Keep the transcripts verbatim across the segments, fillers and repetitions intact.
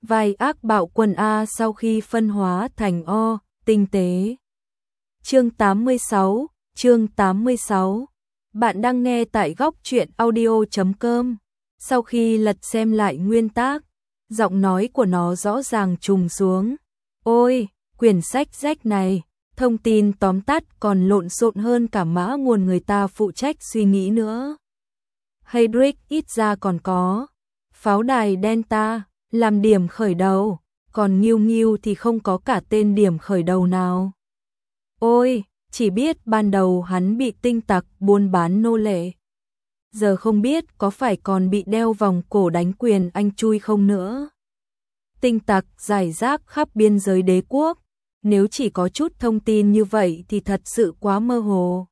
vai ác bạo quân A sau khi phân hóa thành O, tinh tế. Chương tám mươi sáu, chương tám mươi sáu. Bạn đang nghe tại góc truyện audio chấm com. Sau khi lật xem lại nguyên tác, giọng nói của nó rõ ràng trùng xuống. Ôi, quyển sách rách này, thông tin tóm tắt còn lộn xộn hơn cả mã nguồn người ta phụ trách suy nghĩ nữa. Heydrich ít ra còn có pháo đài Delta làm điểm khởi đầu, còn Nghiêu Nghiêu thì không có cả tên điểm khởi đầu nào. Ôi, chỉ biết ban đầu hắn bị tinh tặc buôn bán nô lệ. Giờ không biết có phải còn bị đeo vòng cổ đánh quyền anh chui không nữa. Tinh tặc rải rác khắp biên giới đế quốc, nếu chỉ có chút thông tin như vậy thì thật sự quá mơ hồ.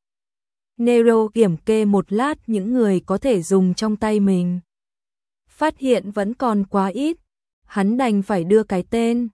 Nero kiểm kê một lát những người có thể dùng trong tay mình. Phát hiện vẫn còn quá ít, hắn đành phải đưa cái tên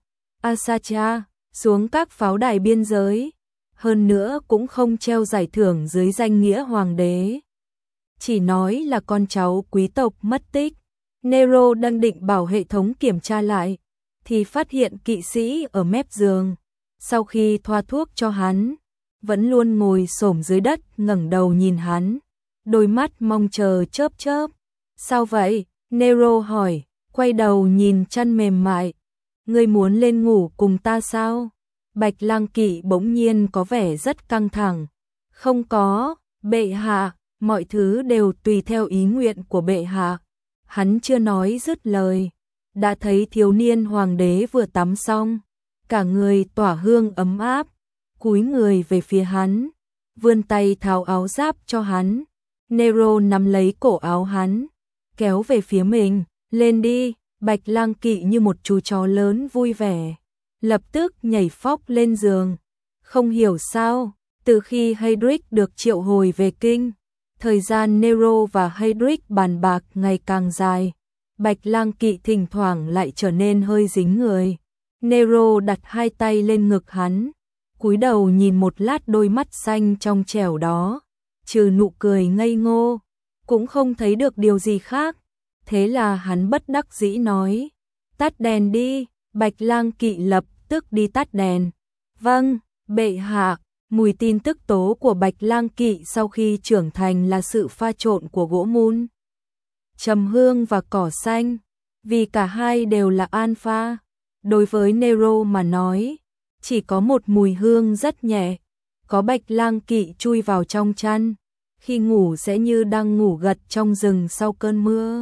Asacha xuống các pháo đài biên giới, hơn nữa cũng không treo giải thưởng dưới danh nghĩa hoàng đế. Chỉ nói là con cháu quý tộc mất tích. Nero đang định bảo hệ thống kiểm tra lại, thì phát hiện kỵ sĩ ở mép giường. Sau khi thoa thuốc cho hắn, vẫn luôn ngồi xổm dưới đất ngẩng đầu nhìn hắn, đôi mắt mong chờ chớp chớp. Sao vậy? Nero hỏi, quay đầu nhìn chăn mềm mại. Ngươi muốn lên ngủ cùng ta sao? Bạch Lang Kỵ bỗng nhiên có vẻ rất căng thẳng. Không có, bệ hạ, mọi thứ đều tùy theo ý nguyện của bệ hạ. Hắn chưa nói dứt lời, đã thấy thiếu niên hoàng đế vừa tắm xong, cả người tỏa hương ấm áp, cúi người về phía hắn, vươn tay tháo áo giáp cho hắn. Nero nắm lấy cổ áo hắn, kéo về phía mình, lên đi. Bạch Lang Kỵ như một chú chó lớn vui vẻ, lập tức nhảy phóc lên giường. Không hiểu sao, từ khi Heydrich được triệu hồi về kinh, thời gian Nero và Heydrich bàn bạc ngày càng dài. Bạch Lang Kỵ thỉnh thoảng lại trở nên hơi dính người. Nero đặt hai tay lên ngực hắn, cúi đầu nhìn một lát đôi mắt xanh trong trẻo đó, trừ nụ cười ngây ngô, cũng không thấy được điều gì khác. Thế là hắn bất đắc dĩ nói, tắt đèn đi. Bạch Lang Kỵ lập tức đi tắt đèn. Vâng, bệ hạ. Mùi tin tức tố của Bạch Lang Kỵ sau khi trưởng thành là sự pha trộn của gỗ mun, trầm hương và cỏ xanh, vì cả hai đều là alpha. Đối với Nero mà nói, chỉ có một mùi hương rất nhẹ. Có Bạch Lang Kỵ chui vào trong chăn, khi ngủ sẽ như đang ngủ gật trong rừng sau cơn mưa.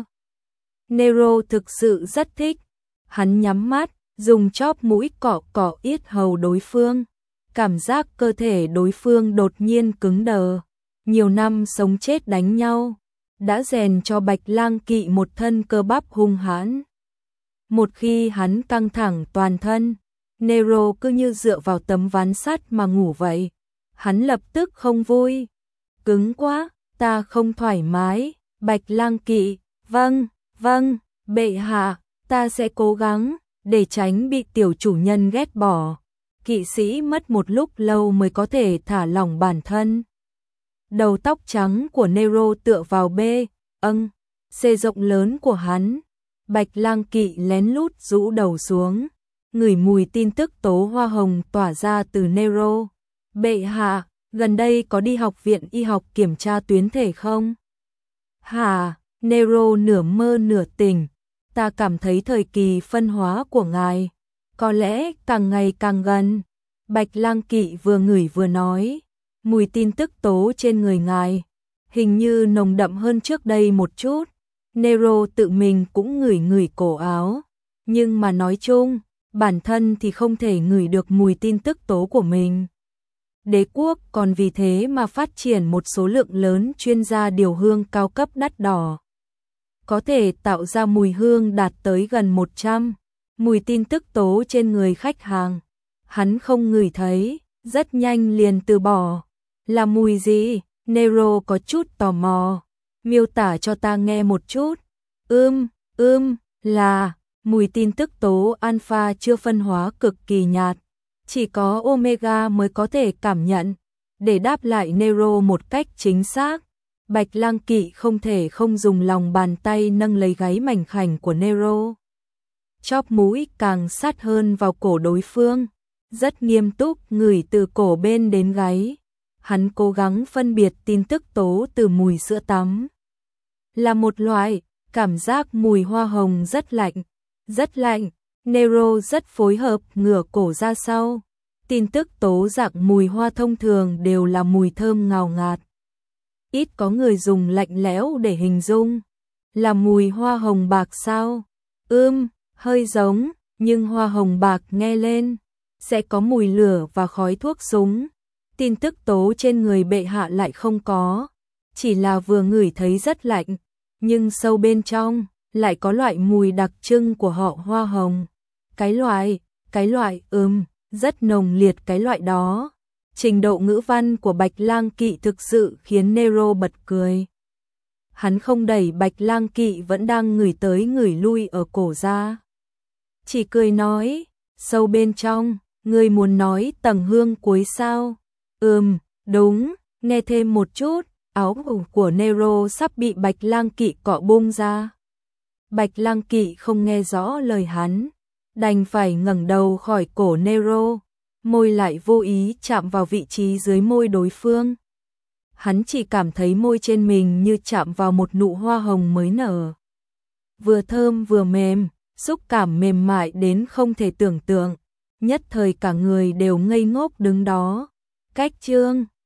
Nero thực sự rất thích. Hắn nhắm mắt, dùng chóp mũi cọ cọ yết hầu đối phương. Cảm giác cơ thể đối phương đột nhiên cứng đờ. Nhiều năm sống chết đánh nhau đã rèn cho Bạch Lang Kỵ một thân cơ bắp hung hãn. Một khi hắn căng thẳng toàn thân, Nero cứ như dựa vào tấm ván sắt mà ngủ vậy. Hắn lập tức không vui. Cứng quá, ta không thoải mái. Bạch Lang Kỵ, vâng, vâng, bệ hạ, ta sẽ cố gắng để tránh bị tiểu chủ nhân ghét bỏ. Kỵ sĩ mất một lúc lâu mới có thể thả lỏng bản thân. Đầu tóc trắng của Nero tựa vào bê, âng, xê rộng lớn của hắn. Bạch Lang Kỵ lén lút rũ đầu xuống, ngửi mùi tin tức tố hoa hồng tỏa ra từ Nero. Bệ hạ, gần đây có đi học viện y học kiểm tra tuyến thể không? Hả? Nero nửa mơ nửa tỉnh. Ta cảm thấy thời kỳ phân hóa của ngài có lẽ càng ngày càng gần. Bạch Lang Kỵ vừa ngửi vừa nói, mùi tin tức tố trên người ngài hình như nồng đậm hơn trước đây một chút. Nero tự mình cũng ngửi ngửi cổ áo, nhưng mà nói chung, bản thân thì không thể ngửi được mùi tin tức tố của mình. Đế quốc còn vì thế mà phát triển một số lượng lớn chuyên gia điều hương cao cấp đắt đỏ, có thể tạo ra mùi hương đạt tới gần một trăm. Mùi tin tức tố trên người khách hàng, hắn không ngửi thấy, rất nhanh liền từ bỏ. Là mùi gì? Nero có chút tò mò. Miêu tả cho ta nghe một chút. Ưm, ưm, là mùi tin tức tố alpha chưa phân hóa cực kỳ nhạt, chỉ có omega mới có thể cảm nhận. Để đáp lại Nero một cách chính xác, Bạch Lang Kỵ không thể không dùng lòng bàn tay nâng lấy gáy mảnh khảnh của Nero. chóp mũi càng sát hơn vào cổ đối phương, rất nghiêm túc ngửi từ cổ bên đến gáy. Hắn cố gắng phân biệt tin tức tố từ mùi sữa tắm. Là một loại, cảm giác mùi hoa hồng rất lạnh, rất lạnh. Nero rất phối hợp ngửa cổ ra sau. Tin tức tố dạng mùi hoa thông thường đều là mùi thơm ngào ngạt. Ít có người dùng lạnh lẽo để hình dung. Là mùi hoa hồng bạc sao? Ưm, hơi giống, nhưng hoa hồng bạc nghe lên sẽ có mùi lửa và khói thuốc súng. Tin tức tố trên người bệ hạ lại không có, chỉ là vừa ngửi thấy rất lạnh, nhưng sâu bên trong lại có loại mùi đặc trưng của họ hoa hồng. Cái loại, cái loại ừm, rất nồng liệt cái loại đó. Trình độ ngữ văn của Bạch Lang Kỵ thực sự khiến Nero bật cười. Hắn không đẩy Bạch Lang Kỵ vẫn đang ngửi tới ngửi lui ở cổ ra. Chỉ cười nói, sâu bên trong, ngươi muốn nói tầng hương cuối sao? Ừm, đúng, nghe thêm một chút. Áo của Nero sắp bị Bạch Lang Kỵ cọ bung ra. Bạch Lang Kỵ không nghe rõ lời hắn, đành phải ngẩng đầu khỏi cổ Nero, môi lại vô ý chạm vào vị trí dưới môi đối phương. Hắn chỉ cảm thấy môi trên mình như chạm vào một nụ hoa hồng mới nở. Vừa thơm vừa mềm, xúc cảm mềm mại đến không thể tưởng tượng, nhất thời cả người đều ngây ngốc đứng đó. Cách chương